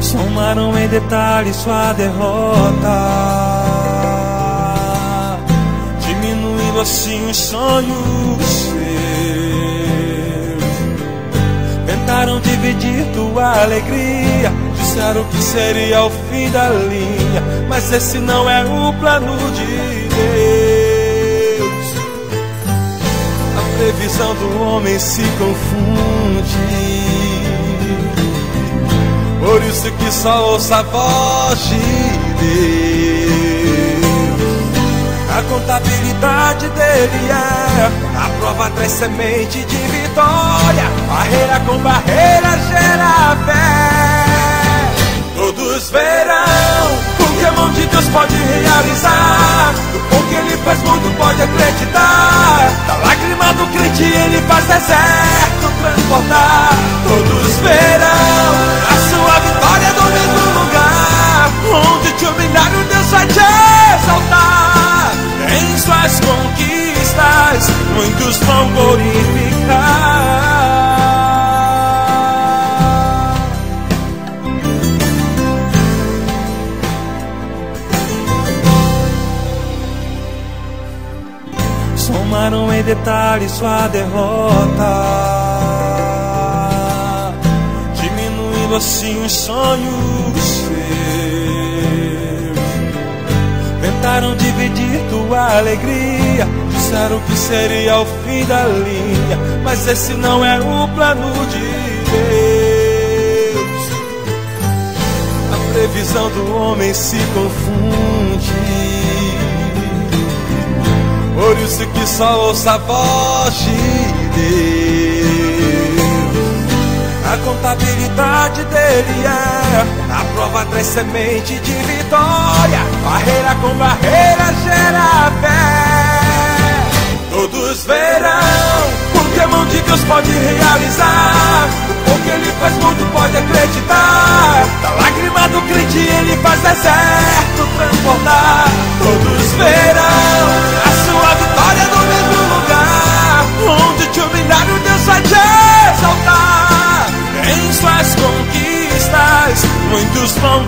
somaram em detalhes sua derrota, diminuindo assim os sonhos seus. Tentaram dividir tua alegria, disseram que seria o fim da linha, mas esse não é o plano de Deus. A previsão do homem se confunde, por isso que só ouça a voz de Deus. A contabilidade dele é: a prova traz semente de vitória, barreira com barreira gera fé. Todos verão o que a mão de Deus pode realizar, o pão que ele faz muito pode acreditar. Da lágrima do crente ele faz deserto transportar. Todos verão a sua vitória no mesmo lugar, onde te humilharam Deus vai te exaltar. Em suas conquistas muitos vão glorificar. Somaram em detalhes sua derrota, diminuindo assim os sonhos seus. Tentaram dividir tua alegria, disseram que seria o fim da linha, mas esse não é o plano de Deus. A previsão do homem se confunde, por isso que só ouça a voz de Deus. A contabilidade dele é: a prova traz semente de vitória, barreira com barreira gera fé. Todos verão o que a mão de Deus pode realizar, o pão que ele faz muito pode acreditar. Da lágrima do crente ele faz deserto transportar. Todos verão a sua vitória no mesmo lugar, onde te humilharam Deus vai te exaltar. Em suas conquistas muitos vão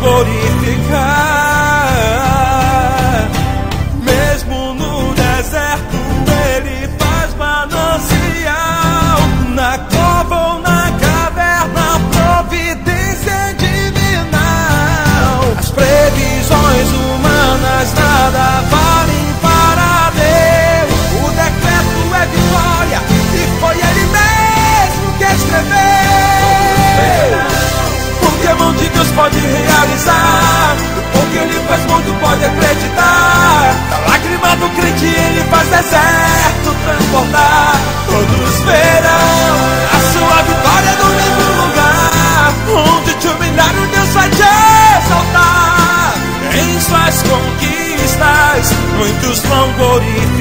glorificar. Mesmo no deserto ele faz manancial, na cova ou na caverna providência divinal. As previsões humanas nada valem para Deus. O decreto é vitória e foi ele mesmo que escreveu. Porque a mão de Deus pode realizar, o pão que ele faz muito pode acreditar. Da lágrima do crente ele faz deserto transportar. Todos verão a sua vitória no mesmo lugar, onde te humilharam Deus vai te exaltar. Em suas conquistas muitos vão glorificar.